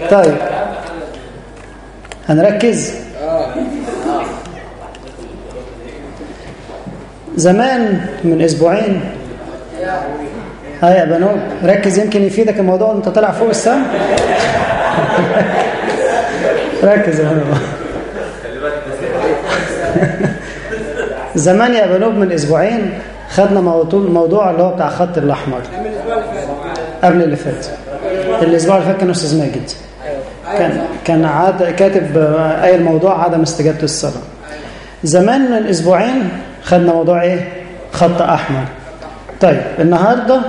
طيب هنركز. زمان من اسبوعين، هيا يا بنوب ركز يمكن يفيدك الموضوع انت طالع فوق السما. ركز يا بنوب. زمان يا بنوب من اسبوعين خدنا موضوع اللي هو بتاع خط الاحمر. قبل اللي فات، الاسبوع اللي فات كان استاذ ماجد كان كاتب اي الموضوع عدم استجابه الصلاه. زمان من اسبوعين خدنا موضوع ايه؟ خط احمر. طيب النهارده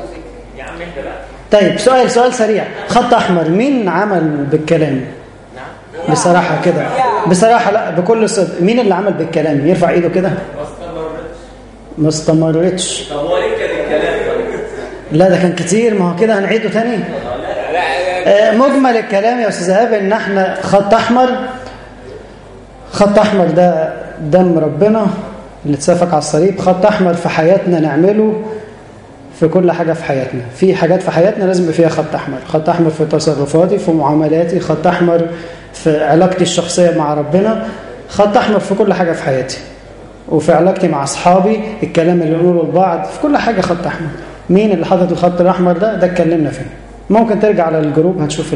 طيب سؤال سريع. خط احمر مين عمل بالكلام؟ بصراحه كده، بصراحه لا بكل صدق، مين اللي عمل بالكلام؟ يرفع ايده كده. ما استمرتش. طب هو ليه كان الكلام؟ لا ده كان كتير، ما هو كده هنعيده تاني. مجمل الكلام يا استاذ ايهاب ان احنا خط احمر. خط احمر ده دم ربنا اللي اتسفك على الصليب. خط احمر في حياتنا نعمله في كل حاجه في حياتنا. في حاجات في حياتنا لازم يبقى فيها خط احمر. خط احمر في تصرفاتي، في معاملاتي، خط احمر في علاقتي الشخصيه مع ربنا، خط احمر في كل حاجه في حياتي، وفي علاقتي مع اصحابي، الكلام اللي نقوله لبعض، في كل حاجه خط احمر. مين اللي حاطط الخط الاحمر ده اتكلمنا فيه. ممكن ترجع على الجروب هتشوف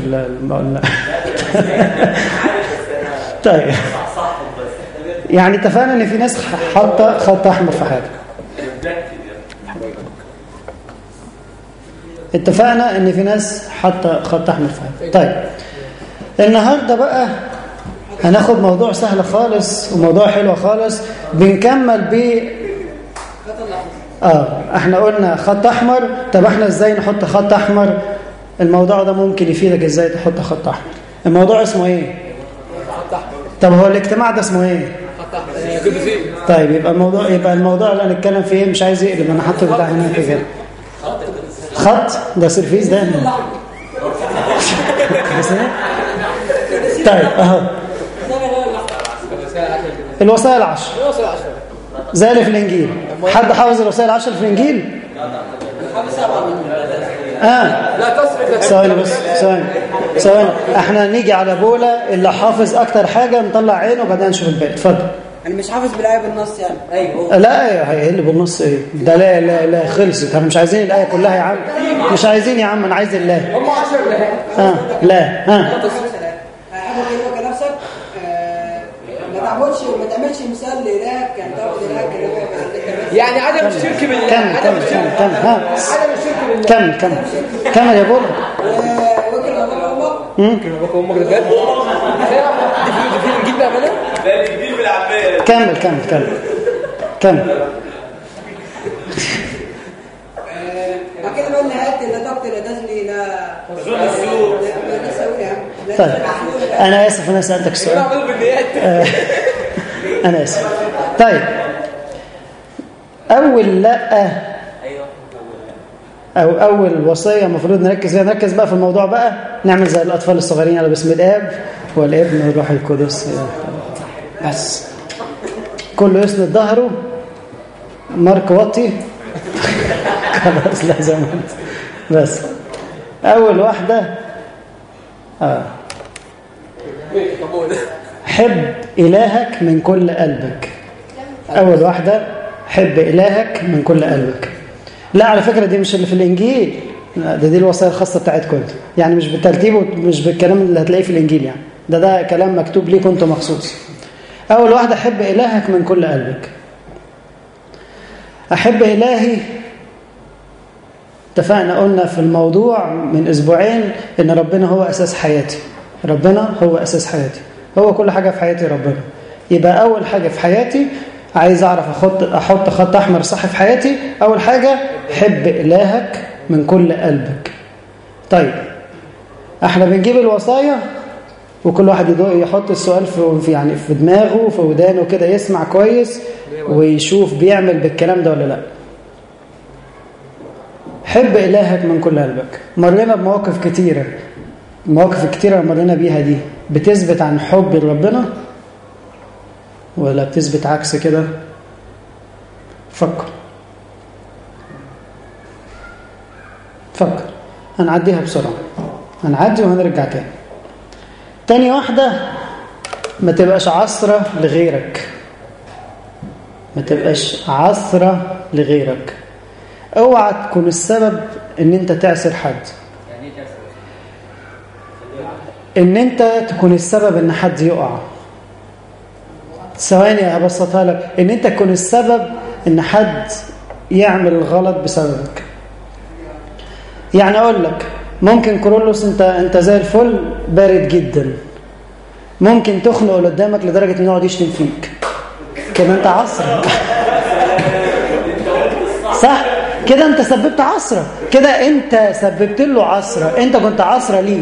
طيب يعني اتفقنا ان في ناس حاطه خط احمر في حياتها. اتفقنا ان في ناس حاطه خط احمر في حياتها. طيب النهارده بقى هناخد موضوع سهل خالص وموضوع حلو خالص. بنكمل ب احنا قلنا خط احمر. طب احنا ازاي نحط خط احمر؟ الموضوع ده ممكن يفيدك ازاي تحط خط احمر. الموضوع اسمه ايه؟ خط احمر. طب هو الاجتماع ده اسمه ايه؟ خط احمر. طيب يبقى الموضوع اللي هنتكلم فيه مش عايز يقلب، انا حاطه بتاع هناك كده. خط ده سيرفيس ده. طيب اهو الوصايا العشر زي اللي في الانجيل. حد حافظ الوصايا العشر في الانجيل؟ لا تصرف. ثواني بس، ثواني. احنا نيجي على بولا اللي حافظ اكتر حاجه نطلع عينه وبعدين نشوف الباقي. اتفضل. انا مش حافظ بالايه بالنص يعني. ايوه لا هي اللي بالنص ايه ده؟ لا خلصت. احنا مش عايزين الايه كلها يا عم، مش عايزين يا عم، انا عايز الله. هم 10 لا حاجه كده كنفسك. ما تعملش مثال لإلهك كان تعبد إلهك كان يعني عدم الشرك بالله. عدم الشرك بالله. كمل يا بولا. وكل أبوك ممكن أبوك وأمك ده بجد؟ دي في الإنجيل بقى ماله؟ ده الجديد بالعامية. كمل. كده بقى النهايات لا تقتل لا تزني لا تزول السوء. لا تسوي يا عم. طيب انا اسف انا سالتك السؤال. انا اسف. طيب اول اول وصيه المفروض نركز فيها. نركز بقى في الموضوع بقى، نعمل زي الاطفال الصغيرين على بسم الاب والابن والروح القدس. بس كله يسند ظهره. مارك وطي. خلاص لا زي ما انت. بس اول واحده حب إلهك من كل قلبك. أول واحدة حب إلهك من كل قلبك. لا على فكرة دي مش اللي في الإنجيل، دي الوصايا الخاصة بتاعتكم انتوا، يعني مش بالترتيب ومش بالكلام اللي هتلاقيه في الإنجيل. يعني ده كلام مكتوب ليكم انتوا مخصوص. أول واحدة حب إلهك من كل قلبك. أحب إلهي. اتفقنا قلنا في الموضوع من أسبوعين إن ربنا هو أساس حياتي. ربنا هو أساس حياتي، هو كل حاجة في حياتي ربنا. يبقى أول حاجة في حياتي عايز أعرف أحط خط أحمر صح في حياتي. أول حاجة حب إلهك من كل قلبك. طيب احنا بنجيب الوصايا وكل واحد يحط السؤال في دماغه وفي ودانه كده، يسمع كويس ويشوف بيعمل بالكلام ده ولا لا. حب إلهك من كل قلبك. مرينا بمواقف كتيرة، المواقف الكتيرة اللي مرينا بيها دي بتثبت عن حب ربنا ولا بتثبت عكس كده؟ فكر هنعديها بسرعة، هنعدي وهنرجع تاني. تاني واحدة ما تبقاش عصرة لغيرك. ما تبقاش عصرة لغيرك. اوعى تكون السبب ان انت تعسر حد. يعني ايه تعسر؟ ان انت تكون السبب ان حد يقع. ثواني هبسطها لك. ان انت تكون السبب ان حد يعمل الغلط بسببك. يعني اقول لك ممكن كورولوس انت زي الفل بارد جدا، ممكن تخنق اللي قدامك لدرجه انه يقعد يشتم فيك، كده انت عصره. صح كده، انت سببت عصره، كده انت سببت له عصره، انت كنت عصره ليه.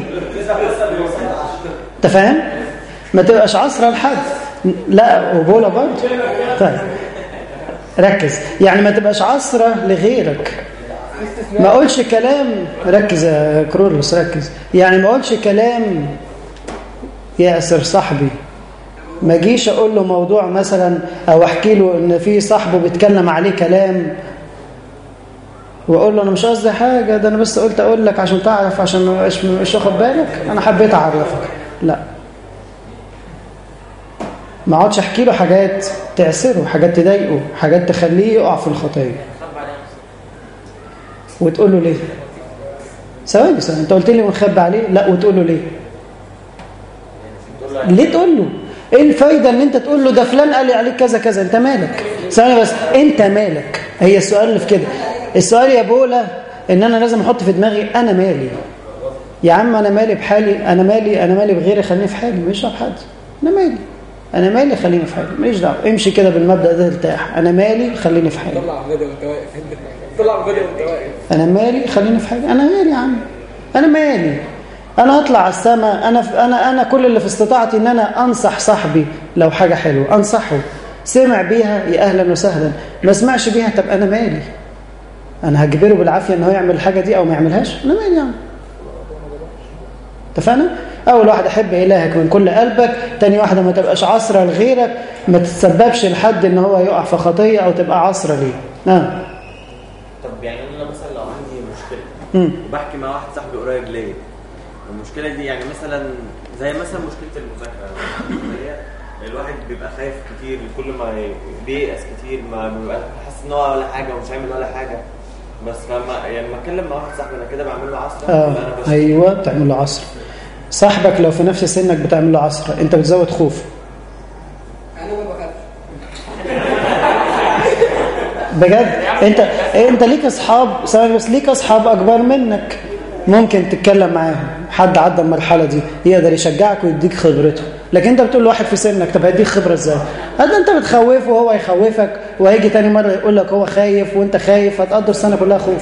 انت فاهم؟ ما تبقاش عصره لحد. لا وبولا برضه. طيب ركز، يعني ما تبقاش عصره لغيرك. ما اقولش كلام، ركز يا كرولوس ركز، يعني ما اقولش كلام يأسر صاحبي. ما جيش اقول له موضوع مثلا او احكي له ان في صاحبه بيتكلم عليه كلام واقول له انا مش قصدي حاجه، ده انا بس قلت اقول لك عشان تعرف، عشان مش واخد بالك، انا حبيت اعرفك. لا، ما اقعدش احكي له حاجات تعسره، حاجات تضايقه، حاجات تخليه يقع في الخطيه. وتقول له ليه؟ ثواني انت قلت لي ونخبي عليه؟ لا، وتقول له ليه؟ ليه تقول له؟ ايه الفايده ان انت تقول له ده فلان قال لي عليك كذا كذا؟ انت مالك؟ ثواني بس، انت مالك؟ هي السؤال اللي في كده. السؤال يا بولا ان انا لازم احط في دماغي انا مالي. يا عم انا مالي بحالي، انا مالي بغيري، خليني في حالي، مش دعوه بحد. انا مالي خليني في حالي، ماليش دعوه. امشي كده بالمبدا ده ارتاح. انا مالي خليني في حالي. طلع فيديو وانت واقف، طلع فيديو وانت واقف. انا مالي خليني في حالي. انا مالي يا عم، انا مالي. انا اطلع على السماء، انا كل اللي في استطاعتي ان انا انصح صاحبي لو حاجه حلوه انصحه. سمع بيها يا اهلا وسهلا، ما سمعش بيها طب انا مالي. انا هجبره بالعافيه ان هو يعمل الحاجه دي او ما يعملهاش؟ انا مالي يا عم. اتفقنا؟ اول واحده حب الهك من كل قلبك. تاني واحده ما تبقاش عصره لغيرك، ما تتسببش لحد ان هو يقع في خطيه او تبقى عصره ليه. طب يعني انا مثلا لو عندي مشكله وبحكي مع واحد صاحبي قريب ليا، المشكله دي يعني مثلا زي مثلا مشكله المذاكره، الواحد بيبقى خايف كتير، كل ما بييأس كتير، ما بيبقى حاسس ان هو ولا حاجه ومش عامل ولا حاجه، بس فما يعني لما اتكلم مع واحد صاحبي انا كده بعمل له عصره. ايوه بتعمل له عصره. صاحبك لو في نفس سنك بتعمل له عصره، انت بتزود خوف. انا ما بخافش بجد. انت ليك اصحاب، ثواني بس، ليك اصحاب اكبر منك ممكن تتكلم معاهم، حد عدى المرحله دي يقدر يشجعك ويديك خبرته. لكن انت بتقول لواحد في سنك طب هيديك خبره ازاي؟ هذا انت بتخوفه وهو يخوفك، وهيجي تاني مره يقول لك هو خايف وانت خايف، هتقضي السنه كلها خوف.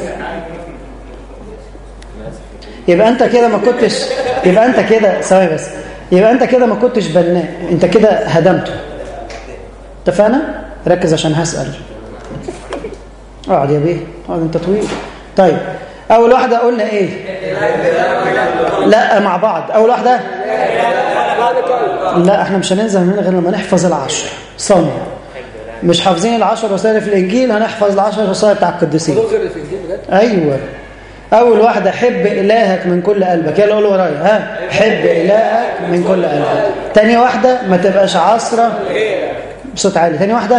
يبقى انت كده ما كنتش، يبقى انت كده ثواني بس، يبقى انت كده ما كنتش بناء، انت كده هدمته. اتفقنا؟ ركز عشان هسأل. اقعد يا بيه، اقعد انت طويل. طيب اول واحده قلنا ايه؟ لا مع بعض. اول واحده لا، احنا مش هننزل من هنا غير لما نحفظ العشر صنع. مش حافظين العشر وصايا في الانجيل، هنحفظ العشر وصايا بتاع القديسين. ايوه. اول واحده حب الهك من كل قلبك. يلا قول ورايا، حب الهك من كل قلبك. تاني واحده ما تبقاش عصره بصوت عالي. تاني واحده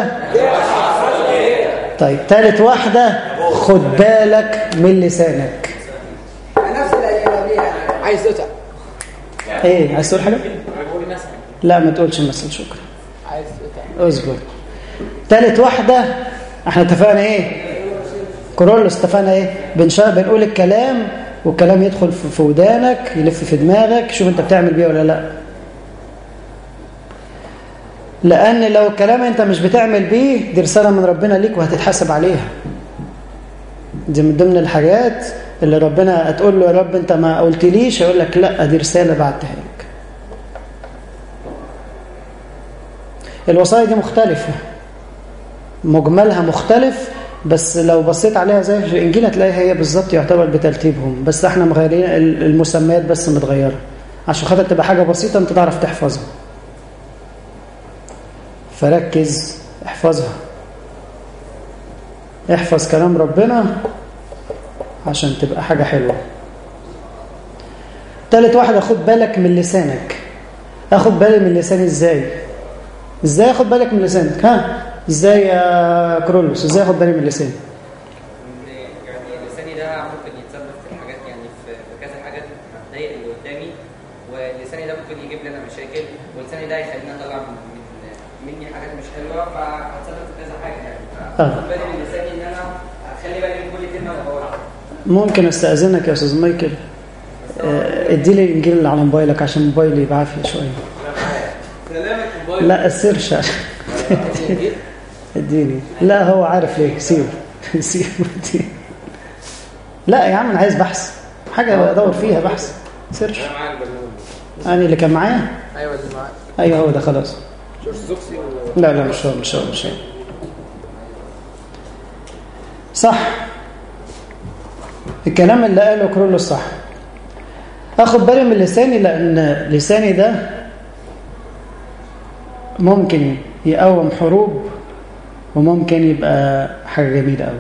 طيب. تالت واحده خد بالك من لسانك. نفس اللي قبليها. عايز تقطع. ايه عايز تقول حاجه؟ لا ما تقولش مثل، شكرا. عايز تقطع. اصبر. تالت واحده احنا اتفقنا ايه؟ كورولوس اتفقنا ايه؟ بنقول الكلام والكلام يدخل في ودانك، يلف في دماغك، شوف انت بتعمل بيه ولا لا. لان لو الكلام انت مش بتعمل بيه دي رساله من ربنا ليك وهتتحاسب عليها. دي من ضمن الحاجات اللي ربنا هتقول له يا رب انت ما قلتليش، يقول لك لا دي رساله بعتها لك. الوصايا دي مختلفه، مجملها مختلف، بس لو بصيت عليها زي في الانجيل هتلاقيها هي بالظبط يعتبر بترتيبهم، بس احنا مغيرين المسميات بس متغيره عشان خاطر تبقى حاجه بسيطه انت تعرف تحفظها. فركز احفظها، احفظ كلام ربنا عشان تبقى حاجه حلوه. تالت واحده خد بالك من لسانك. اخد بالي من لساني ازاي اخد بالك من لسانك؟ ها ازاي يا كرولوس؟ ازاي اخد بالي من لساني؟ يعني لساني ده ممكن يتسبب في الحاجات، يعني في كذا حاجات هتضايق اللي قدامي، ولساني ده ممكن يجيب لنا مشاكل، ولساني ده يخليني اطلع مني حاجات مش حلوه، فهتسبب في كذا حاجه يعني. فاخد بالي من لساني ان انا اخلي بالي من كل كلمه انا بقولها. ممكن استاذنك يا استاذ مايكل، ادي لي الانجيل اللي على موبايلك عشان موبايلي يبقى عافيه شويه. لا السيرش عشان اديني. لا هو عارف ليه. سيب لا يا عم انا عايز بحث، حاجه ادور فيها بحث سيرش. انا معاك برنامج. يعني اللي كان معايا ايوه اللي معاك ايوه هو ده خلاص. ارثوذكسي لا مش هو صح. الكلام اللي قاله كرولوس صح. اخد بالي من لساني لان لساني ده ممكن يقوم حروب وممكن يبقى حاجه جميله قوي،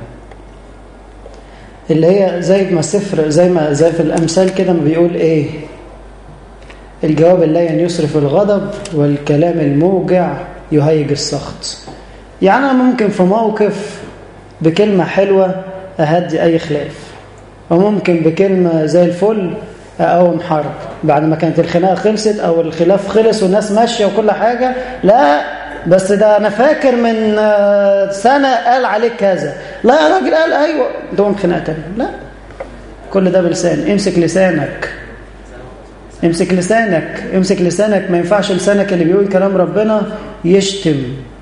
اللي هي زي ما السفر زي في الامثال كده ما بيقول ايه؟ الجواب اللين يصرف الغضب والكلام الموجع يهيج السخط. يعني انا ممكن في موقف بكلمه حلوه اهدي اي خلاف، وممكن بكلمه زي الفل اقوم حرب بعد ما كانت الخناقه خلصت او الخلاف خلص والناس ماشيه وكل حاجه. لا بس ده انا فاكر من سنه قال عليك كذا. لا يا راجل قال ايوه دوم خناقه تانية. لا كل ده بلسان. امسك لسانك. ما ينفعش لسانك اللي بيقول كلام ربنا يشتم.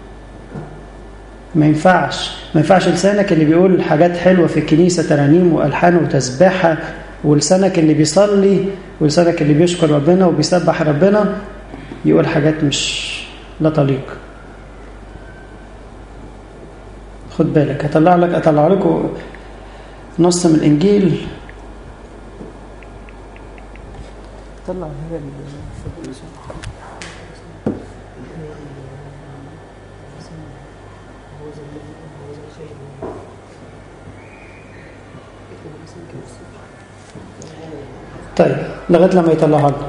ما ينفعش لسانك اللي بيقول حاجات حلوه في الكنيسه ترانيم والحان وتسبيحه، ولسانك اللي بيصلي ولسانك اللي بيشكر ربنا وبيسبح ربنا يقول حاجات مش لا تليق. خد بالك. اطلع لكم نص من الانجيل. طلع هي طيب لغايه لما يطلعها لنا.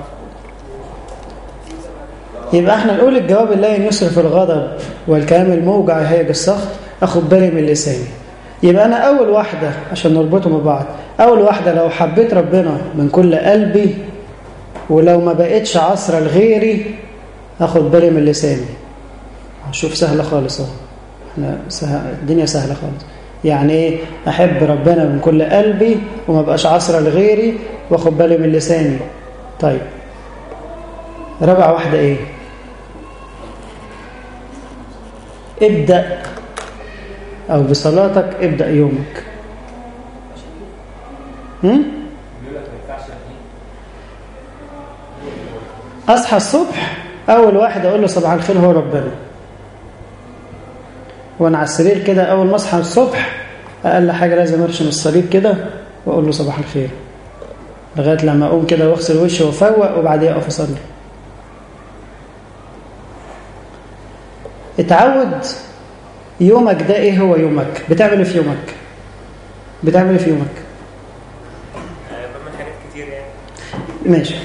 يبقى احنا نقول الجواب اللين يصرف الغضب والكلام الموجع يهيج السخط. اخد بالي من لساني. يبقى انا اول واحده عشان نربطهم ببعض، اول واحده لو حبيت ربنا من كل قلبي ولو ما بقتش عصره لغيري اخد بالي من لساني. شوف سهله خالص اهو. احنا الدنيا سهله خالص. يعني ايه احب ربنا من كل قلبي وما بقاش عصره لغيري واخد بالي من لساني؟ طيب رابع واحده ايه؟ ابدأ أو بصلاتك ابدأ يومك. أصحى الصبح أول واحد أقول له صباح الخير هو ربنا. وأنا على السرير كده أول ما أصحى الصبح أقل حاجة لازم أرشم الصليب كده وأقول له صباح الخير لغاية لما أقوم كده وأغسل وشي وأفوق وبعدين أقف أصلي. اتعود يومك ده ايه هو يومك؟ بتعمل ايه في يومك؟ بعمل حاجات كتير يعني. ماشي.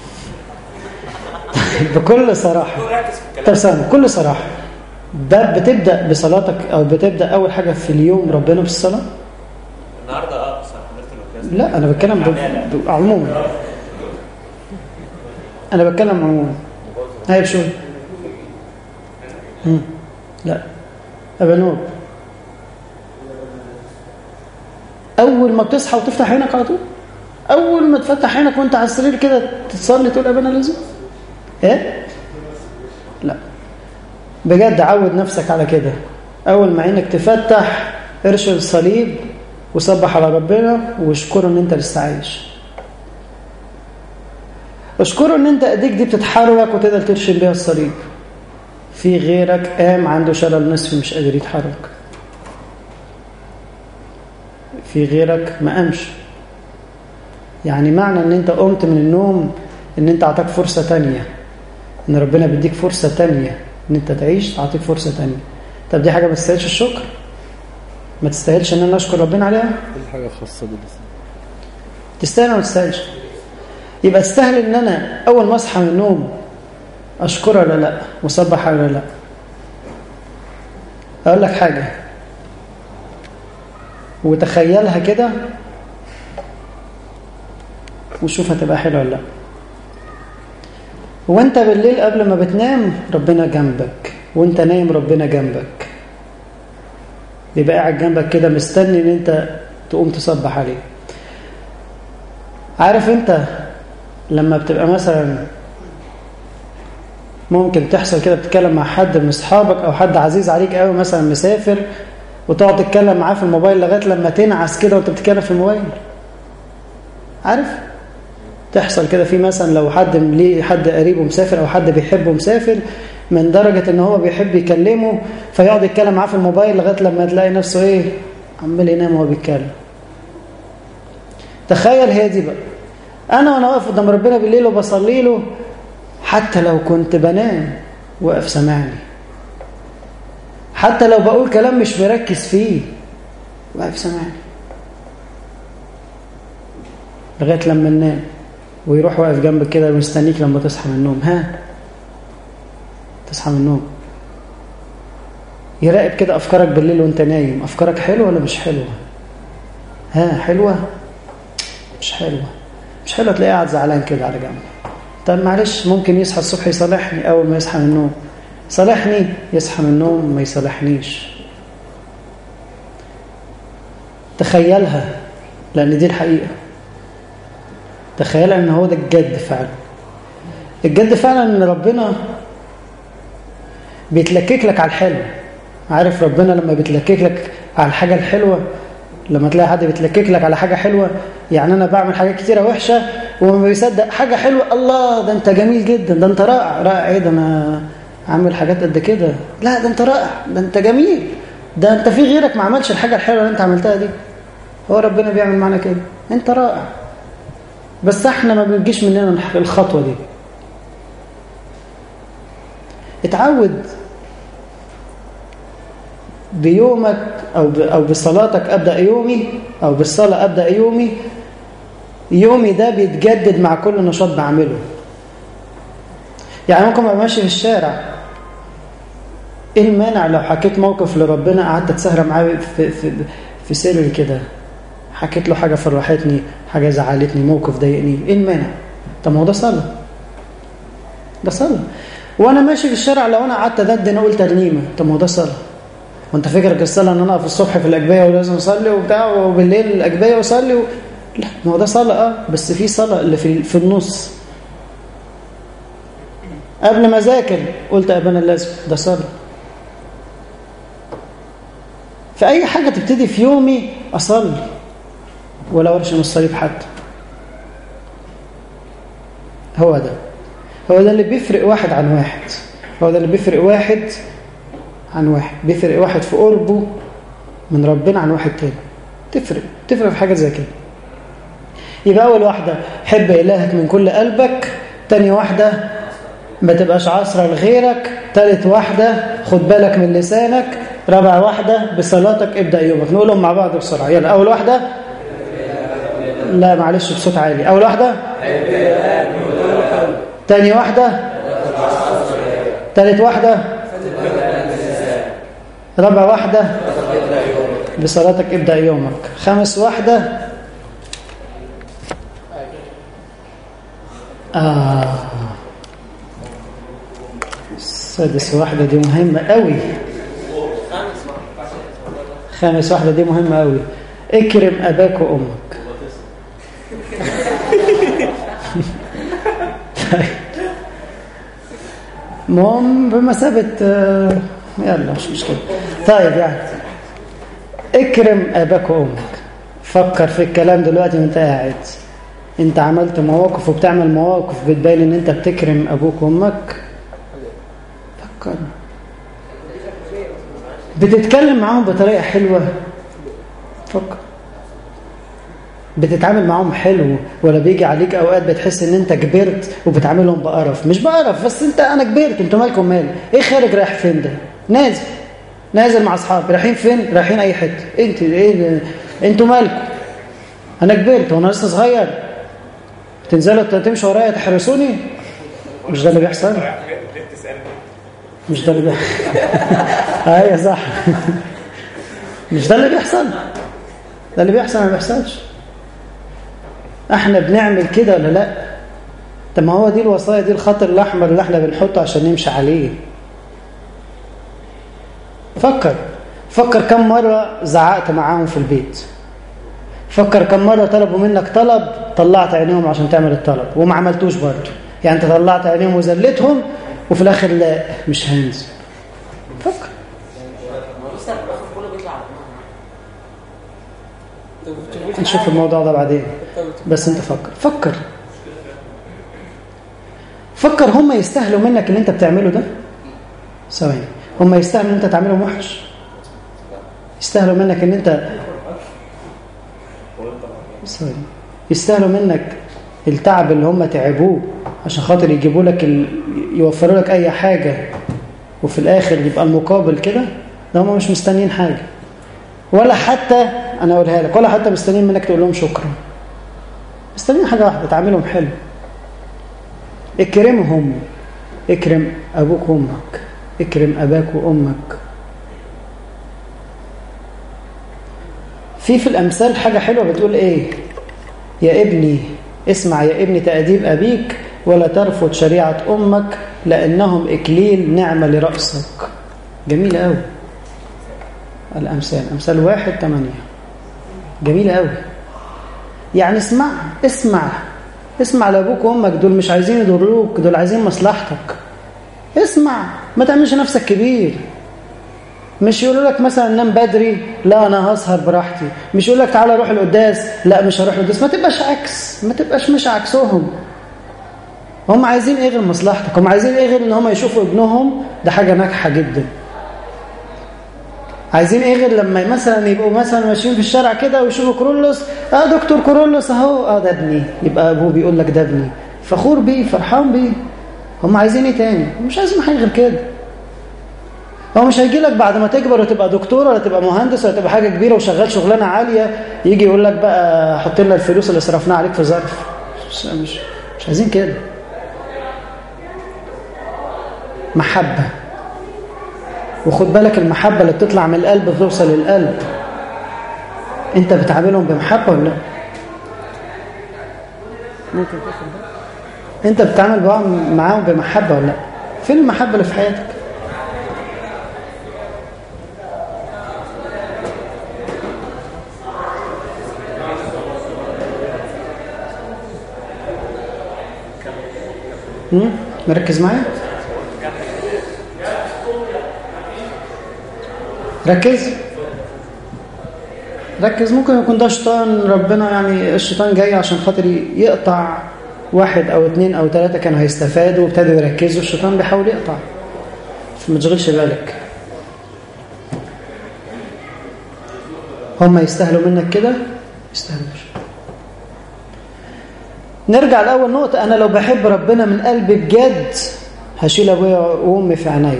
بكل صراحة. طب بكل صراحة بتبدأ بصلاتك او بتبدأ اول حاجة في اليوم ربنا بالصلاة؟ النهارده بصراحة لا انا بتكلم عموما. هاي بشو؟ لا أبا نور أول ما بتصحى وتفتح عينك على طول، أول ما تفتح عينك وانت على السرير كده تصلي تقول أبانا لازم إيه؟ لا بجد عود نفسك على كده. أول ما عينك تفتح ارشد الصليب وصبح على ربنا واشكره ان انت لسه عايش. اشكره ان انت ايديك دي بتتحرك وتقدر ترشد بيها الصليب. في غيرك قام عنده شلل نصفي مش قادر يتحرك. في غيرك ما قامش. يعني معنى ان انت قمت من النوم ان انت اعطاك فرصة تانية، ان ربنا بيديك فرصة تانية ان انت تعيش، اعطيك فرصة تانية. طب دي حاجة ما تستاهلش الشكر؟ ما تستاهلش ان انا اشكر ربنا عليها؟ كل حاجة خاصة باللسان. تستاهل ولا ما تستاهلش؟ يبقى تستاهل ان انا اول ما اصحى من النوم أشكره ولا لا؟ وصبح ولا لا؟ أقول لك حاجة وتخيلها كده وشوف هتبقى حلوة ولا لا. وانت بالليل قبل ما بتنام ربنا جنبك، وانت نايم ربنا جنبك، يبقى قاعد جنبك كده مستني ان انت تقوم تصبح عليه. عارف انت لما بتبقى مثلا ممكن تحصل كده بتتكلم مع حد من اصحابك او حد عزيز عليك قوي مثلا مسافر، وتقعد تتكلم معاه في الموبايل لغايه لما تنعس كده وانت بتتكلم في الموبايل. عارف تحصل كده في مثلا لو حد ليه حد قريبه مسافر او حد بيحبه مسافر، من درجه ان هو بيحب يكلمه فيقعد يتكلم معاه في الموبايل لغايه لما تلاقي نفسه ايه عمال ينام وهو بيتكلم. تخيل هي دي بقى انا وانا واقف قدام ربنا بالليل وبصلي له، حتى لو كنت بنام واقف سامعني، حتى لو بقول كلام مش مركز فيه واقف سامعني، لغايه لما ننام ويروح واقف جنبك كده مستنيك لما تصحى من النوم. ها تصحى من النوم يراقب كده افكارك بالليل وانت نايم، افكارك حلوه ولا مش حلوه؟ ها حلوه مش حلوه؟ مش حلوه تلاقيه قاعد زعلان كده على جنب. طب معلش ممكن يصحى الصبح يصالحني اول ما يصحى من النوم، صالحني يصحى من النوم ما يصالحنيش. تخيلها لان دي الحقيقه، تخيلها ان هو ده الجد فعلا. الجد فعلا ان ربنا بيتلكك لك على الحلو. عارف ربنا لما بيتلكك لك على الحاجه الحلوه، لما تلاقي حد بيتلكك لك على حاجه حلوه، يعني انا بعمل حاجات كتيره وحشه وما بيصدق حاجه حلوه، الله ده انت جميل جدا، ده انت رائع. رائع ايه ده انا عامل حاجات قد كده؟ لا ده انت رائع، ده انت جميل، ده انت في غيرك ما عملش الحاجه الحلوه اللي انت عملتها دي. هو ربنا بيعمل معنا كده، انت رائع. بس احنا ما بنجيش مننا الخطوه دي. اتعود بيومك او بصلاتك ابدا يومي، او بالصلاه ابدا يومي. يومي ده بيتجدد مع كل نشاط بعمله. يعني ممكن ابقى ماشي في الشارع، ايه المانع لو حكيت موقف لربنا، قعدت اتسهر معاه في سر كده، حكيت له حاجه فرحتني، حاجه زعلتني، موقف ضايقني، ايه المانع؟ طب ما هو ده صلاه، ده صلاه. وانا ماشي في الشارع لو انا قعدت ادندن اقول ترنيمه، طب ما هو ده صلاه. وانت فكرك الصلاه ان انا اقف الصبح في الاجبيه ولازم اصلي وبتاع، وبالليل الاجبيه واصلي لا، ما هو ده صلاه. بس في صلاه اللي في النص. قبل ما اذاكر قلت ابانا اللازم، ده صلاه. في اي حاجه تبتدي في يومي اصلي، ولا ارشم الصليب حتى. هو ده اللي بيفرق واحد عن واحد. هو ده اللي بيفرق واحد عن واحد، بيفرق واحد في قربه من ربنا عن واحد تاني. تفرق في حاجة زي كده. يبقى أول واحدة حب إلهك من كل قلبك، تاني واحدة ما تبقاش عصرة لغيرك، تالت واحدة خد بالك من لسانك، رابع واحدة بصلاتك ابدأ يومك. نقولهم مع بعض بسرعة. يلا أول واحدة، لا معلش بصوت عالي. أول واحدة، تاني واحدة، تالت واحدة، رابع واحدة بصلاتك ابدأ يومك، خامس واحدة سادس واحدة دي مهمة قوي. خامس واحدة دي مهمة قوي، اكرم أباك وأمك. مهم بمثابة يلا مش مشكلة. طيب يعني اكرم أباك وأمك. فكر في الكلام دلوقتي وانت قاعد، انت عملت مواقف وبتعمل مواقف بتبين ان انت بتكرم أبوك وأمك. فكر، بتتكلم معاهم بطريقة حلوة. فكر، بتتعامل معاهم حلو، ولا بيجي عليك اوقات بتحس ان انت كبرت وبتعاملهم بقرف؟ مش بقرف، بس انا كبرت، انتوا مالكم مال؟ ايه خارج رايح فين ده؟ نازل مع اصحابي، رايحين فين؟ رايحين اي حته. انت ايه؟ انتوا مالكم؟ انا كبرت وانا لسه صغير، تنزلوا تمشوا ورايا تحرسوني؟ مش ده اللي بيحصل؟ تسالني مش ده اللي بيحصل. ايوه صح. مش ده اللي بيحصل. ده اللي بيحصل ما بيحصلش. احنا بنعمل كده ولا لا؟ طب ما هو دي الوصايا، دي الخط الاحمر اللي احنا بنحطه عشان نمشي عليه. فكر كم مره زعقت معاهم في البيت. فكر كم مره طلبوا منك طلب طلعت عينيهم عشان تعمل الطلب وما عملتوش برضه. يعني انت طلعت عينيهم وذلتهم وفي الاخر لا مش هنزل. فكر. نشوف الموضوع ده بعدين. بس انت فكر هم يستاهلوا منك اللي انت بتعمله ده؟ ثواني. هم يستاهلوا ان انت تعملهم وحش؟ يستاهلوا منك ان انت ثواني. يستاهلوا منك التعب اللي هم تعبوه عشان خاطر يجيبوا لك يوفروا لك اي حاجة وفي الاخر يبقى المقابل كده؟ ده هم مش مستنيين حاجة ولا حتى انا اقولها لك ولا حتى مستنيين منك تقول لهم شكرا. مستنيين حاجة واحدة، تعاملهم حلو. اكرمهم. اكرم ابوك وامك. اكرم اباك وامك. في الامثال حاجة حلوة بتقول ايه؟ يا ابني اسمع يا ابني تأديب ابيك ولا ترفض شريعة امك لانهم اكليل نعمة لرأسك. جميلة قوي الامثال. امثال 1:8 جميلة قوي. يعني اسمع لابوك وامك. دول مش عايزين يضروك، دول عايزين مصلحتك. اسمع. ما تعملش نفسك كبير. مش يقولوا لك مثلا نام بدري، لا انا هسهر براحتي. مش يقول لك تعالى روح القداس، لا مش هروح القداس. ما تبقاش عكس، ما تبقاش مش عكسهم. هم عايزين ايه غير مصلحتك؟ هم عايزين ايه غير ان هم يشوفوا ابنهم ده حاجه ناجحه جدا؟ عايزين ايه غير لما مثلا يبقوا مثلا ماشيين في الشارع كده ويشوفوا كورولوس، دكتور كورولوس اهو، ده ابني، يبقى ابوه بيقول لك ده ابني، فخور بيه فرحان بيه. هم عايزين ايه تاني؟ مش عايزين حاجه غير كده. هو مش هيجي لك بعد ما تكبر وتبقى دكتور ولا تبقى مهندس ولا تبقى حاجه كبيره وشغال شغلانه عاليه يجي يقول لك بقى حط لنا الفلوس اللي صرفناها عليك في ظرف. مش عايزين كده. محبه. وخد بالك المحبة اللي بتطلع من القلب بتوصل للقلب. انت بتعاملهم بمحبة ولا لا؟ ممكن تاخد ده. انت بتعامل معاهم بمحبة ولا لا؟ فين المحبة اللي في حياتك؟ مركز معايا؟ ركز. ممكن يكون ده شيطان ربنا، يعني الشيطان جاي عشان خاطر يقطع 1 أو 2 أو 3 كانوا هيستفادوا وابتدوا يركزوا. الشيطان بيحاول يقطع، فما تشغلش بالك. هم يستاهلوا منك كده؟ يستاهلوش. نرجع لأول نقطة. أنا لو بحب ربنا من قلبي بجد هشيل أبويا وأمي في عينيا،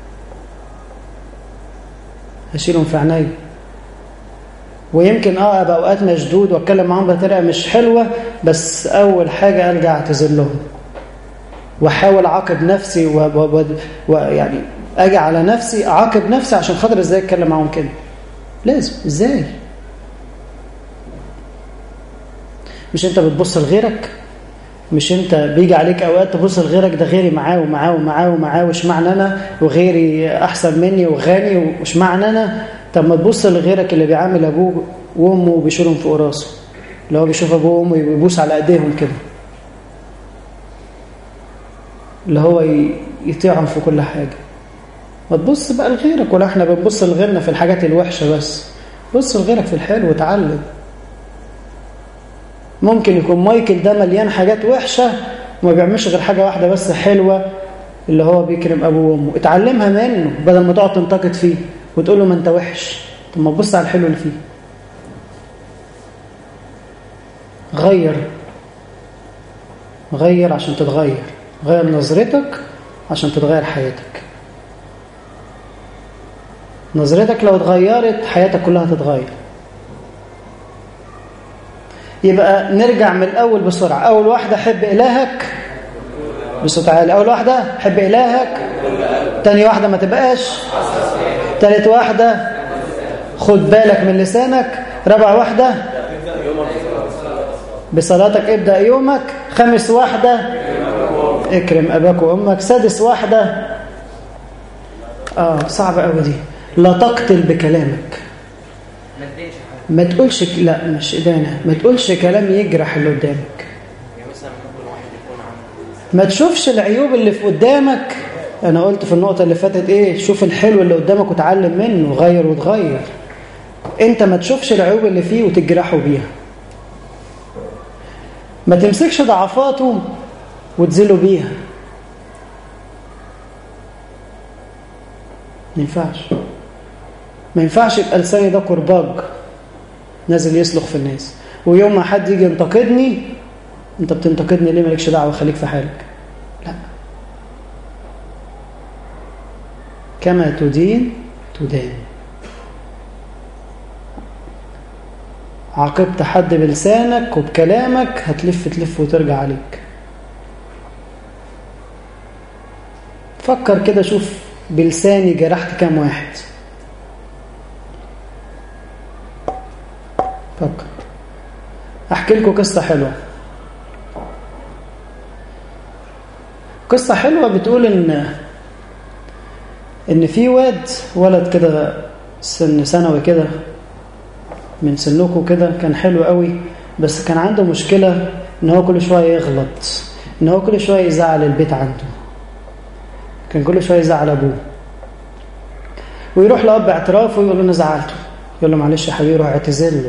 هشيلهم في عينيا. ويمكن ابقى اوقات مشدود واتكلم معاهم بطريقه مش حلوه، بس اول حاجه ارجع اعتذر لهم واحاول اعاقب نفسي ويعني اجي على نفسي اعاقب نفسي عشان خاطر ازاي اتكلم معاهم كده. لازم. ازاي؟ مش انت بتبص لغيرك؟ مش انت بيجي عليك اوقات تبص لغيرك ده غيري معاه ومعاه ومعاه ومعاه واشمعنى انا، وغيري احسن مني وغني واشمعنى انا؟ طب ما تبص لغيرك اللي بيعامل ابوه وامه وبيشيلهم فوق راسه، اللي هو بيشوف ابوه وامه يبوس على ايديهم كده، اللي هو يطيعهم في كل حاجه. ما تبص بقى لغيرك، ولا احنا بنبص لغيرنا في الحاجات الوحشه بس؟ بص لغيرك في الحلو وتعلم. ممكن يكون مايكل ده مليان حاجات وحشة وما بيعملش غير حاجة واحدة بس حلوة، اللي هو بيكرم أبوه وأمه. اتعلمها منه بدل ما تقعد تنتقد فيه وتقول له ما أنت وحش. طب ما تبص على الحلو اللي فيه. غير عشان تتغير. غير نظرتك عشان تتغير حياتك. نظرتك لو اتغيرت حياتك كلها تتغير. يبقى نرجع من الأول بسرعة. أول واحدة حب إلهك بصوت عالي. اول واحده حب الهك، تاني واحده ما تبقاش، تالت واحده خد بالك من لسانك، رابع واحده بصلاتك ابدأ يومك، خامس واحده اكرم اباك وامك، سادس واحده صعبه قوي دي، لا تقتل بكلامك. ما تقولش لا مش إدانة، ما تقولش كلام يجرح اللي قدامك. ما تشوفش العيوب اللي في قدامك. أنا قلت في النقطة اللي فاتت إيه؟ شوف الحلو اللي قدامك وتعلم منه وغير وتغير. أنت ما تشوفش العيوب اللي فيه وتجرحه بيها. ما تمسكش ضعفاته وتزله بيها. ما ينفعش يبقى لساني ده كرباج نازل يسلخ في الناس، ويوم ما حد يجي ينتقدني، انت بتنتقدني ليه؟ مالكش دعوه، خليك في حالك. لا، كما تدين تدان. عاقبت حد بلسانك وبكلامك هتلف وترجع عليك. فكر كده، شوف بلساني جرحت كام واحد. فكر. احكي لكم قصة حلوة. قصة حلوة بتقول ان في ولد كده سن ثانوي كده من سنكم كده، كان حلو قوي، بس كان عنده مشكلة ان هو كل شوية يغلط، ان هو كل شوية يزعل البيت عنده، كان كل شوية يزعل ابوه، ويروح لأب اعتراف ويقول له انا زعلته، يقول له معلش يا حبيبي روح اعتذر له.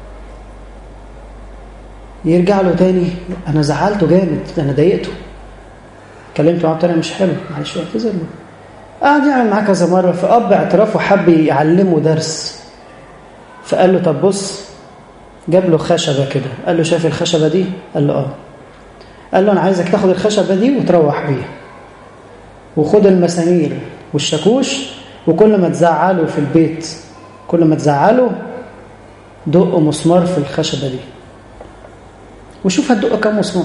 يرجع له تاني، انا زعلته جامد، انا ضايقته، كلمته معاه بطريقه مش حلوه، معلش اعتذر له. قعد يعمل معاه كذا مره، فاب اعترافه حب يعلمه درس، فقال له طب بص، جاب له خشبه كده، قال له شايف الخشبه دي؟ قال له قال له انا عايزك تاخد الخشبه دي وتروح بيها، وخد المسامير والشاكوش، وكل ما تزعله في البيت، كل ما تزعله دق مسمار في الخشبه دي، وشوف هتدق كم مسمار.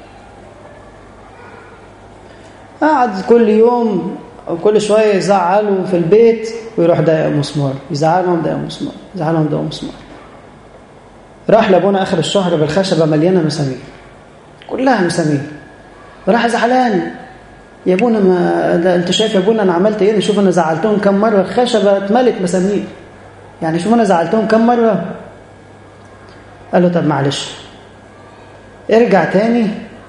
قعد كل يوم أو كل شوية يزعله في البيت ويروح دايق مسمار، يزعلهم دايق مسمار، يزعلهم دايق مسمار. راح لابونا آخر الشهر بالخشبة مليانة مسامير، كلها مسامير. راح زعلان، يا ابونا ما ده انت شايف يا ابونا انا عملت ايه؟ شوف انا زعلتهم كم مرة، الخشبة اتملت مسامير، يعني شوف انا زعلتهم كم مرة. قال له طب معلش ارجع تاني،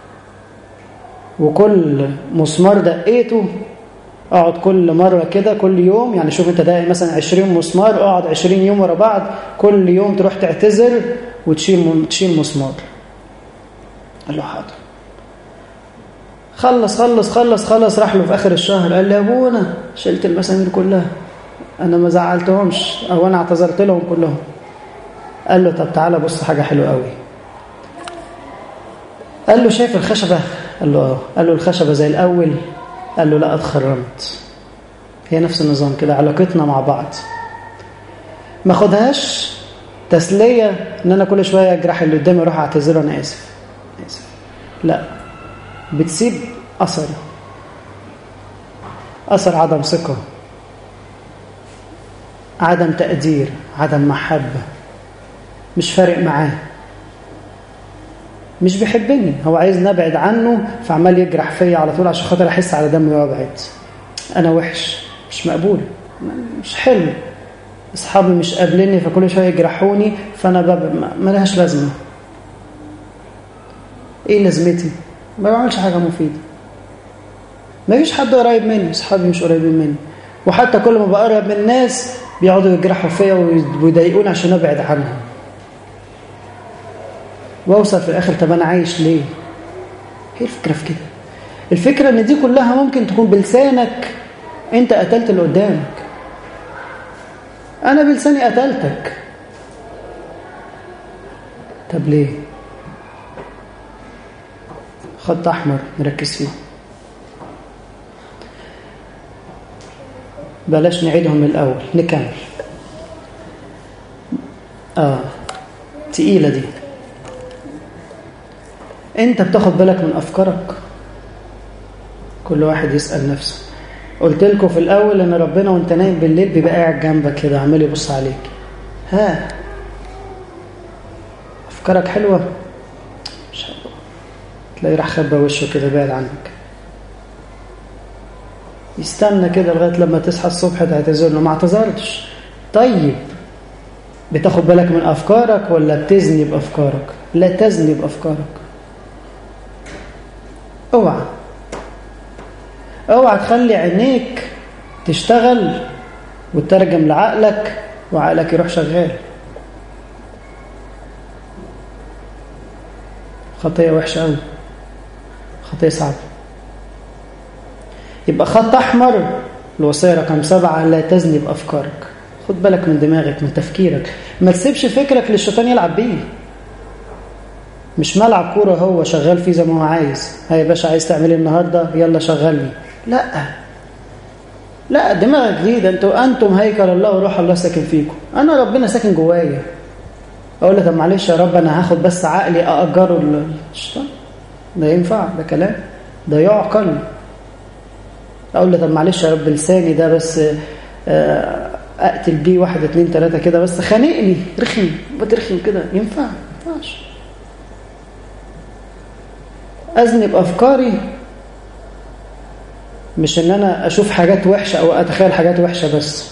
وكل مسمار دقيته اقعد كل مرة كده كل يوم، يعني شوف انت داقي مثلا 20 مسمار، اقعد 20 يوم ورا بعض، كل يوم تروح تعتذر وتشيل مسمار. قال له حاضر. خلص راح له في اخر الشهر، قال له يا ابونا شلت المسامير كلها، انا ما زعلتهمش او انا اعتذرت لهم كلهم. قال له طب تعالى بص حاجة حلوة قوي. قال له شايف الخشبة؟ قال له قال له الخشبة زي الأول؟ قال له لا اتخرمت. هي نفس النظام كده علاقتنا مع بعض، ما خدهاش تسلية ان انا كل شوية اجرح اللي قدامي اروح اعتذر انا اسف. لا، بتسيب اثر عدم ثقة، عدم تقدير، عدم محبة، مش فارق معاه، مش بيحبني، هو عايز نبعد عنه، فعمال يجرح فيا على طول عشان خاطر احس على دمي وابعد. انا وحش، مش مقبول، مش حلو، اصحابي مش قابليني فكل شويه يجرحوني، فانا ما لهاش لازمه. ايه لازمتي؟ ما بعملش حاجه مفيده، ما فيش حد قريب مني، اصحابي مش قريبين مني، وحتى كل ما بقرب من الناس بيقعدوا يجرحوا فيا ويضايقوني عشان ابعد عنهم، واوصل في الاخر طب انا عايش ليه؟ هي الفكره في كده. الفكره ان دي كلها ممكن تكون بلسانك انت قتلت اللي قدامك. انا بلساني قتلتك، طب ليه؟ خط احمر نركز فيه، بلاش نعيدهم من الاول، نكمل. تقيله دي. انت بتاخد بالك من افكارك؟ كل واحد يسأل نفسه. قلت لكم في الأول إن ربنا وانت نايم بالليل بيبقى قاعد جنبك كده عمال يبص عليك. ها أفكارك حلوة؟ مش حلوة. تلاقي راح خبى وشه كده بعد عنك. يستنى كده لغاية لما تصحى الصبح تعتذر له. ما اعتذرتش. طيب بتاخد بالك من أفكارك ولا بتزني بأفكارك؟ لا تزني بأفكارك. اوعى تخلي عينيك تشتغل وتترجم لعقلك وعقلك يروح شغال. خطية وحشة قوي، خطية صعبة. يبقى خط أحمر الوصية رقم 7: لا تزني بأفكارك. خد بالك من دماغك، من تفكيرك. ما تسيبش فكرك للشيطان يلعب بيه. مش ملعب كورة هو شغال فيه زي ما هو عايز. هاي يا باشا عايز تعمل النهاردة؟ يلا شغلني. لا دماغك دي، ده أنتم هيكل الله وروح الله ساكن فيكم. أنا ربنا ساكن جوايا. أقول له طب معلش يا رب أنا هاخد بس عقلي أأجره الشيطان؟ ده ينفع؟ ده كلام؟ ده يعقل؟ أقول له طب معلش يا رب لساني ده بس أقتل بيه 1 2 3 كده بس خانقني رخم بترخم كده. ينفع؟ ما ينفعش. أذنب أفكاري مش إن أنا أشوف حاجات وحشة أو أتخيل حاجات وحشة بس.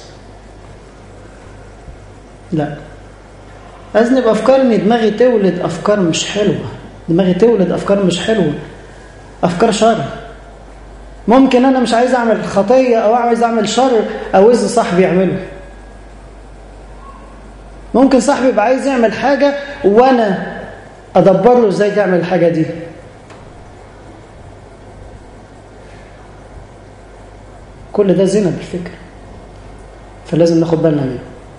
لا، أذنب أفكاري إن دماغي تولد أفكار مش حلوة. دماغي تولد أفكار مش حلوة، أفكار شر. ممكن أنا مش عايز أعمل خطية أو عايز أعمل شر أوز صاحبي يعمله. ممكن صاحبي يبقى عايز يعمل حاجة وأنا أدبر له إزاي تعمل الحاجة دي. كل ده زنا بالفكرة، فلازم ناخد بالنا منه.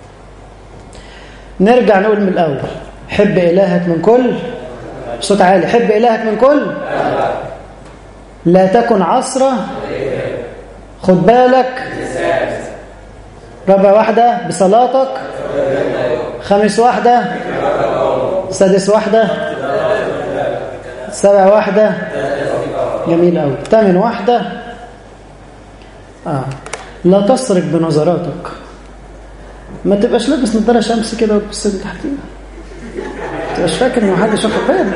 نرجع نقول من الأول: حب إلهك من كل صوت عالي. حب إلهك من كل، لا تكن عصرة. خد بالك. رابع واحدة بصلاتك. 5 واحدة. 6 واحدة. 7 واحدة. جميل أوي. 8 واحدة. لا تسرق بنظراتك. ما تبقاش لابس نظارة شمس كده وتبص لتحتيها. ما تبقاش فاكر ان محدش واخد باله.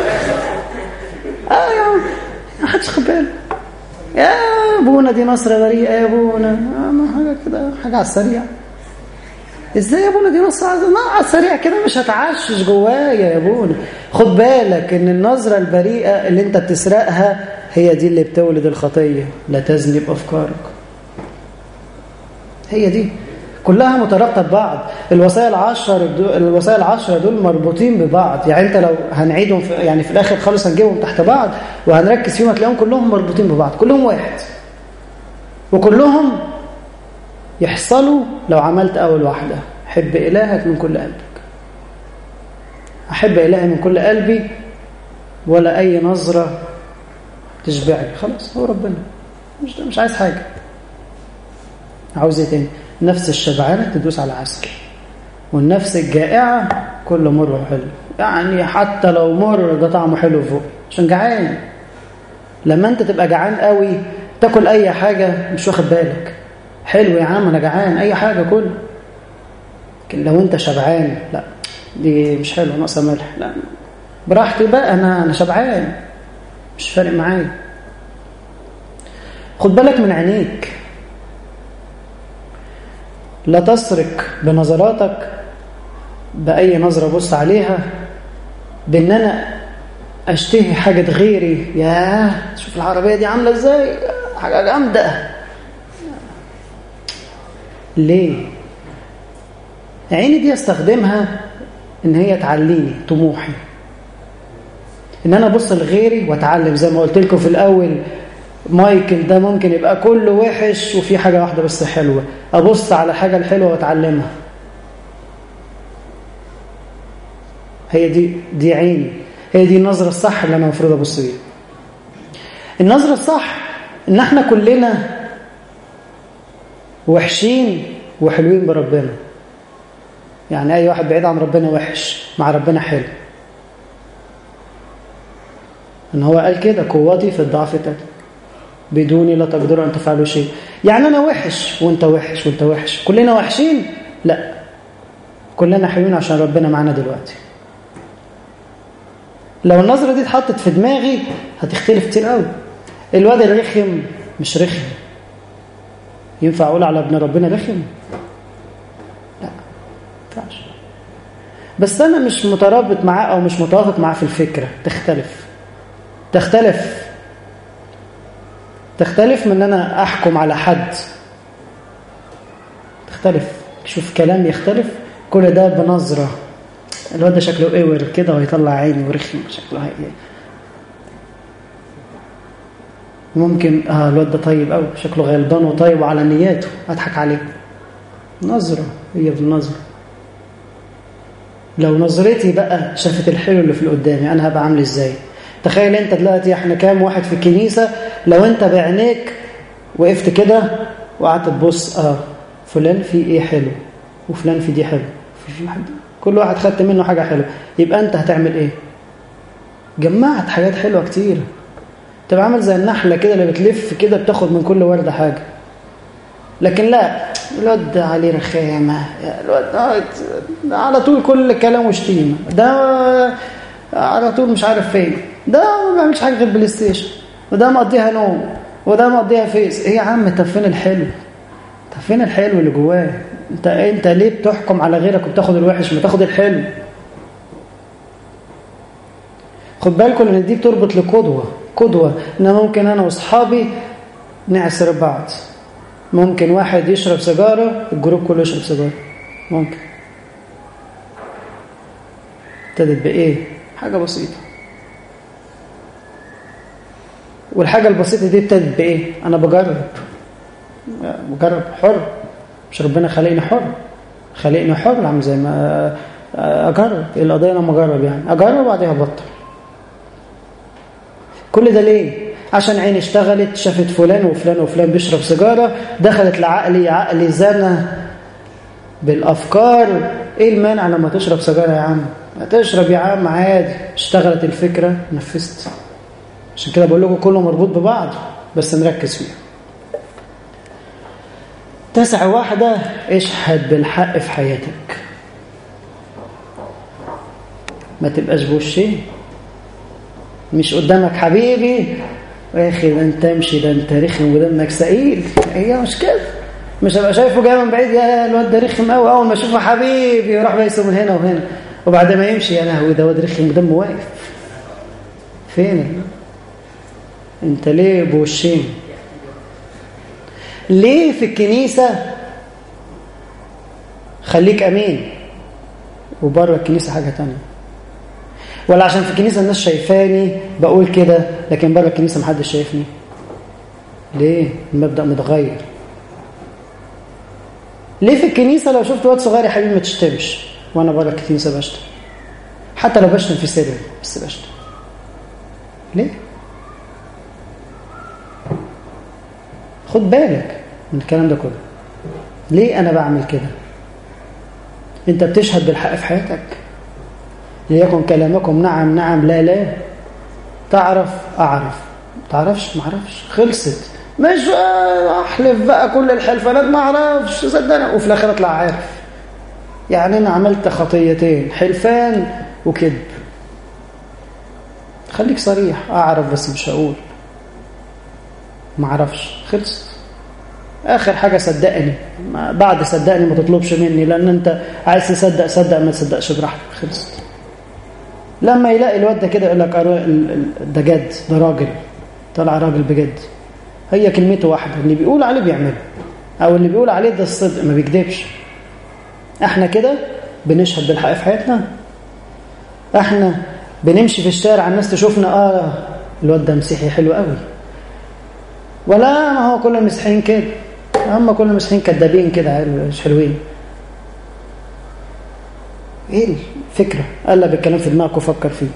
يا عم ما حدش واخد باله. يا ابونا دي نصرة بريئة يا ابونا. ما حاجة كده، حاجة على السريع. ازاي يا ابونا دي نصرة على السريع كده؟ مش هتعشش جوايا يا ابونا. خد بالك ان النظرة البريئة اللي انت بتسرقها هي دي اللي بتولد الخطية. لا تزني بأفكارك. هي دي كلها مترابطة ببعض. الوصايا العشرة دول مربوطين ببعض. يعني انت لو هنعيدهم يعني في الاخر خالص هنجيبهم تحت بعض وهنركز فيهم هتلاقيهم كلهم مربوطين ببعض. كلهم واحد، وكلهم يحصلوا لو عملت اول واحدة: حب إلهك من كل قلبك. أحب إلهي من كل قلبي ولا أي نظرة تشبعني. خلاص هو ربنا مش عايز حاجة. عاوز ايه تاني؟ النفس الشبعانة تدوس على عسل، والنفس الجائعة كل مر حلو. يعني حتى لو مر ده طعمه حلو فوق عشان جعان. لما انت تبقى جعان قوي تاكل اي حاجة مش واخد بالك. حلو يا عم انا جعان، اي حاجة كل. لكن لو انت شبعان لا دي مش حلو، ناقصه ملح. لا براحتي بقى، انا شبعان مش فارق معايا. خد بالك من عينيك. لا تسرق بنظراتك بأي نظرة بص عليها بأن أنا أشتهي حاجة غيري. ياه شوف العربية دي عاملة إزاي، حاجة جامدة. ليه؟ عيني دي أستخدمها إن هي تعليني طموحي، إن أنا أبص لغيري وأتعلم. زي ما قلت لكم في الأول، مايكل ده ممكن يبقى كله وحش وفي حاجة واحدة بس حلوة. أبص على الحاجة الحلوة وأتعلمها. هي دي عيني، هي دي النظرة الصح اللي أنا المفروض أبص بيها. النظرة الصح إن احنا كلنا وحشين وحلوين بربنا. يعني أي واحد بعيد عن ربنا وحش، مع ربنا حلو. إن هو قال كده: قوتي في الضعف تأتي. بدوني لا تقدروا أن تفعلوا شيء. يعني أنا وحش وأنت وحش وأنت وحش، كلنا وحشين؟ لا، كلنا حلوين عشان ربنا معنا دلوقتي. لو النظرة دي اتحطت في دماغي هتختلف كتير قوي. الواد الرخم مش رخم، ينفع أقول على ابن ربنا رخم؟ لا، ينفعش. بس أنا مش مترابط معاه أو مش متوافق معاه في الفكرة، تختلف من أن أنا أحكم على حد، تختلف. شوف كلام يختلف، كل ده بنظرة. الواد ده شكله ايور كده ويطلع عيني ورخم، شكله هي ممكن الواد ده طيب قوي، شكله غلبان وطيب وعلى نياته، اضحك عليه. نظرة، هي بالنظرة. لو نظرتي بقى شافت الحلو اللي في اللي قدامي، انا هبقى عامل ازاي؟ تخيل انت دلوقتي، احنا كام واحد في الكنيسة، لو انت بعينيك وقفت كده وقعدت تبص فلان في ايه حلو وفلان في دي حلو، في حد، كل واحد خدت منه حاجة حلوة، يبقى انت هتعمل ايه؟ جمعت حاجات حلوة كتير، تبقى عامل زي النحلة كده اللي بتلف كده بتاخد من كل وردة حاجة. لكن لا، الواد عليه رخامة، الواد على طول كل كلام وشتيمة، ده على طول مش عارف فين، ده ما بيعملش حاجة غير بلاي ستيشن، وده مقضيها نوم، وده مقضيها فيس. ايه يا عم، طب فين الحلو؟ طب فين الحلو اللي جواه؟ انت ليه بتحكم على غيرك وبتاخد الوحش، ما تاخد الحلو؟ خد بالكم ان دي بتربط لقدوة. ان ممكن انا واصحابي نعسر بعض، ممكن واحد يشرب سيجارة الجروب كله يشرب سيجارة، ممكن. ابتدت بايه؟ حاجة بسيطة، والحاجة البسيطة دي ابتدت بايه؟ انا بجرب حر، مش ربنا خلقني حر، عم زي ما اجرب. القضيه انا مجرب، يعني اجرب وبعدين ابطل. كل ده ليه؟ عشان عيني اشتغلت، شافت فلان وفلان وفلان بيشرب سيجاره، دخلت لعقلي، عقلي زنى بالافكار. ايه المانع لما تشرب سيجاره يا عم؟ تشرب يا عم عادي. اشتغلت الفكره، نفذت. عشان كده بقول لكم كله مربوط ببعض، بس نركز فيه. 9 اشهد بالحق في حياتك، ما تبقاش بوشين، مش قدامك حبيبي يا اخي ده انت امشي، ده انت رخم ودمك سئيل. هي مش كده، مش هبقى شايفه جاي من بعيد، يا الواد ده رخم قوي، اول ما اشوفه حبيبي يروح بايسه من هنا وهنا، وبعد ما يمشي يا لهوي ده واد رخم ودمه واقف. فين انت؟ ليه بوشين؟ ليه في الكنيسة خليك أمين وبره الكنيسة حاجة تانية؟ ولا عشان في الكنيسة الناس شايفاني بقول كده، لكن بره الكنيسة محدش شايفني؟ ليه؟ المبدأ متغير. ليه في الكنيسة لو شفت واد صغير يا حبيبي ما تشتمش، وانا بره الكنيسة بشتم، حتى لو بشتم في سري بس بشتم؟ ليه؟ خد بالك من الكلام ده كله. ليه أنا بعمل كده؟ أنت بتشهد بالحق في حياتك. ليكن كلامكم نعم نعم لا لا، تعرف أعرف، تعرفش ما أعرفش، خلصت. مش أحلف بقى كل الحلفانات ما أعرفش صدقني، وفي الآخر أطلع عارف. يعني أنا عملت خطيتين، حلفان وكذب. خليك صريح، أعرف بس مش هقول، ما أعرفش، خلصت. آخر حاجة صدقني، بعد صدقني ما تطلبش مني، لأن أنت عايز تصدق صدق، ما تصدقش براحتك، خلصت. لما يلاقي الواد ده كده يقول لك ده جد، ده راجل، طلع راجل بجد. هي كلمته واحدة، اللي بيقول عليه بيعمله، أو اللي بيقول عليه ده الصدق، ما بيكذبش. احنا كده بنشهد بالحق في حياتنا. احنا بنمشي في الشارع الناس تشوفنا الواد ده مسيحي حلو قوي، ولا ما هو كل المسيحيين كده، هم كل المسيحيين كدابين كده مش حلوين. ايه الفكرة؟ قلب الكلام في دماغك وفكر فيه.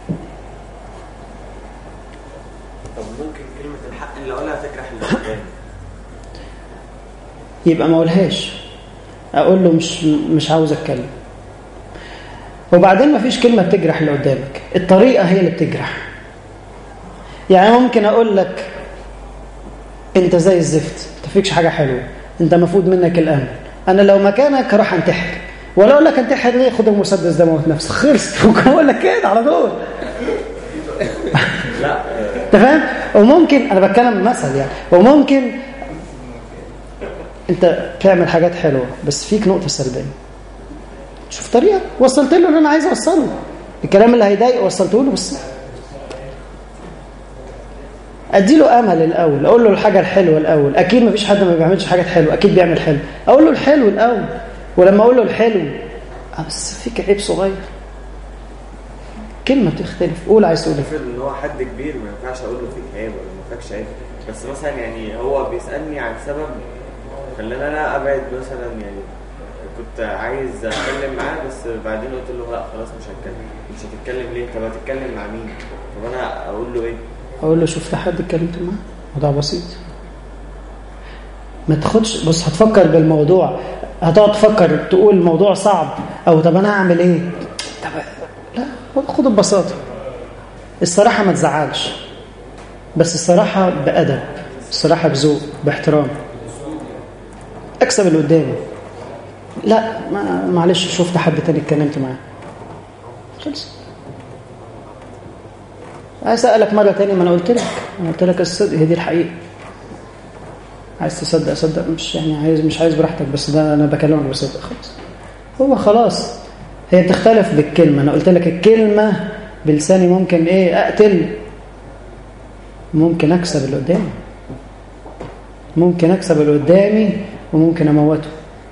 طب ممكن كلمة الحق اللي اقولها تجرح اللي قدامي، يبقى ما اقولهاش، اقول له مش عاوز اتكلم. وبعدين ما فيش كلمة بتجرح اللي قدامك، الطريقة هي اللي بتجرح. يعني ممكن اقول لك انت زي الزفت، ما تفيكش حاجه حلوه، انت مفقود منك الامل. انا لو مكانك راح انتحر، ولا اقول لك انتحر ليه؟ خد المسدس ده موت نفسك، خلص. ممكن اقول لك كده على طول. لا انت فاهم؟ وممكن انا بتكلم مثل يعني، وممكن انت تعمل حاجات حلوه بس فيك نقطه سلبيه، شوف طريقه وصلت له اللي انا عايز اوصله، الكلام اللي هيضايقه وصلته له، بس ادي له امل الاول، اقول له الحاجه الحلوه الاول. اكيد مفيش حد ما بيعملش حاجات حلوه، اكيد بيعمل حلو، اقول له الحلو الاول. ولما اقول له الحلو بس فيك عيب صغير، كلمه بتختلف، قول عايز تقول افرض ان هو حد كبير ما ينفعش اقول له فيك عيب ولا ما فيكش عيب، بس مثلا يعني هو بيسالني عن سبب خلاني انا ابعد مثلا، يعني كنت عايز اتكلم معاه بس بعدين قلت له لا خلاص مش هتكلم. مش هتتكلم ليه؟ طب هتتكلم مع مين؟ طب انا اقول له ايه؟ اقول له شوف حد اتكلمت معاه، موضوع بسيط. ما تاخدش، بص هتفكر بالموضوع، هتقعد تفكر تقول الموضوع صعب او طب انا هعمل ايه، طب لا، خد ببساطه. الصراحه ما تزعلش، بس الصراحه بادب، الصراحه بذوق، باحترام، اكسب اللي قدامي. لا معلش شفت حد تاني اتكلمت معاه، خلص. عايز اسالك مره تاني، ما انا قلت لك الصدق هي دي الحقيقه. عايز تصدق صدق، مش يعني مش عايز براحتك، بس ده انا بكلمك بصدق خلاص. هو خلاص، هي بتختلف بالكلمه. انا قلت لك الكلمه بلساني ممكن ايه اقتل، ممكن اكسب اللي قدامي، ممكن اكسب اللي قدامي وممكن اموته.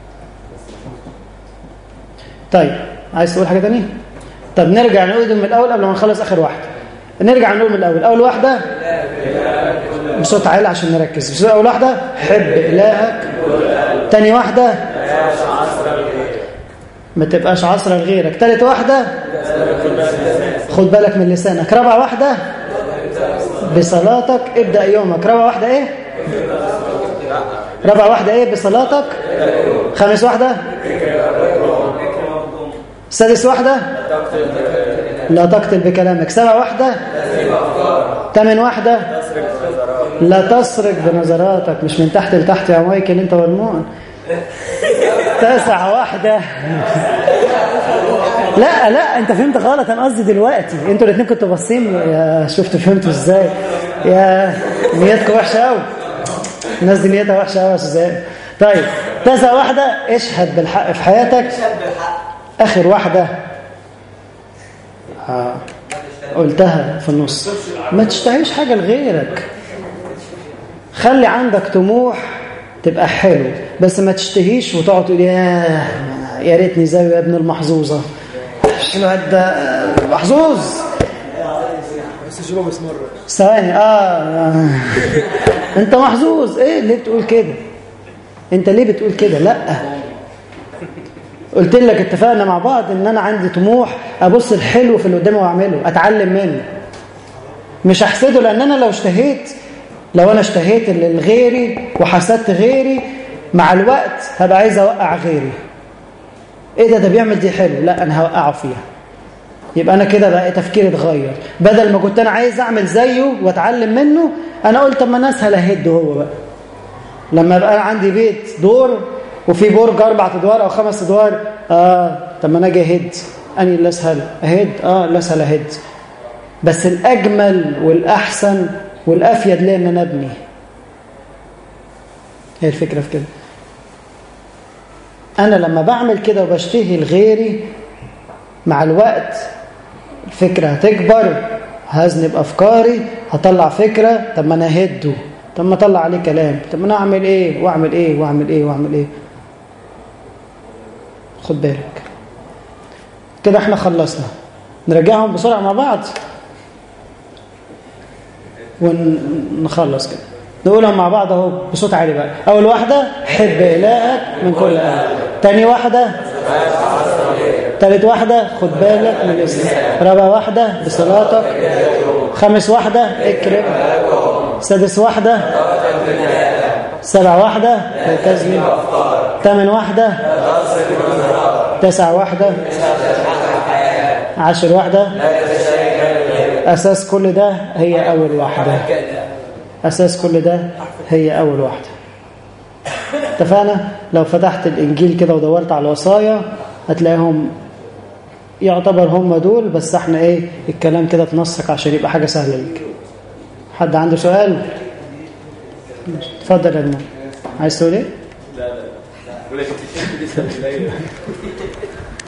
طيب عايز تقول حاجه تانية؟ طب نرجع نقول من الاول قبل ما نخلص اخر واحده. نرجع نقول من الاول. اول واحده بصوت عالي عشان نركز. اول واحده حب الهك. تاني واحده ما تبقاش عصر لغيرك. تالت واحده خد بالك من لسانك. رابع واحده بصلاتك ابدا يومك. رابع واحده ايه؟ رابع واحده ايه؟ بصلاتك. خامس واحده سادس واحده لا تقتل بكلامك. سبع واحده ثامن واحده لا تسرق بنظراتك. مش من تحت لتحت يا مايكل انت والمون. تاسع واحده لا انت فهمت غلط، انا قصدي دلوقتي انتوا الاثنين كنتوا باصين يا شفتوا فهمتوا ازاي؟ يا نيتكم وحشه قوي، الناس دي نيتها وحشه قوي يا استاذ. طيب تاسع واحده اشهد بالحق في حياتك. اخر واحده قلتها في النص، ما تشتهيش حاجه لغيرك. خلي عندك طموح تبقى حلو، بس ما تشتهيش وتقعد تقول يا ريتني زي يا ابن المحظوظه. الواد ده محظوظ بس شباب اسمر ثواني. انت محظوظ ايه؟ ليه بتقول كده؟ انت ليه بتقول كده؟ لا، قلت لك اتفقنا مع بعض ان انا عندي طموح ابص الحلو في اللي قدامي واعمله، اتعلم منه، مش احسده. لان انا لو انا اشتهيت لغيري وحسدت غيري، مع الوقت هبقى عايز اوقع غيري. ايه ده بيعمل دي حلو، لا انا هوقعه فيها. يبقى انا كده بقى تفكيري اتغير، بدل ما كنت انا عايز اعمل زيه واتعلم منه، انا قلت طب ما انا اسهل اهد هو بقى. لما يبقى عندي بيت دور وفي برج 4 ادوار او 5 ادوار، طب ما انا اجي اهد، اني اللي اسهل اهد، اللي اسهل اهد. بس الاجمل والاحسن والافيد ليه ان انا ابني. هي الفكره في كده. انا لما بعمل كده وبشتهي لغيري، مع الوقت الفكره هتكبر، هذنب افكاري، هطلع فكره، طب ما انا اهده، طب ما اطلع عليه كلام، طب ما انا اعمل ايه واعمل ايه واعمل ايه واعمل ايه. خد بالك كده. احنا خلصنا، نرجعهم بسرعه مع بعض ونخلص كده. نقولهم مع بعض اهو بصوت عالي بقى. اول واحده حب الهك من كل قلب. تاني واحده تالت واحده خد بالك من الاسم. رابع واحده بصلاتك. خامس واحده اكرم. سادس واحده. سبع واحده تزمن. ثامن واحده. تسع واحده. 10 واحده. أساس كل ده هي أول واحدة. أساس كل ده هي أول واحدة. اتفقنا؟ لو فتحت الإنجيل كده ودورت على الوصايا هتلاقيهم يعتبر هم دول، بس احنا ايه الكلام كده تنسق عشان يبقى حاجة سهلة لك. حد عنده سؤال؟ اتفضل يا ابني. عايز تقول ايه؟ لا ولا كنت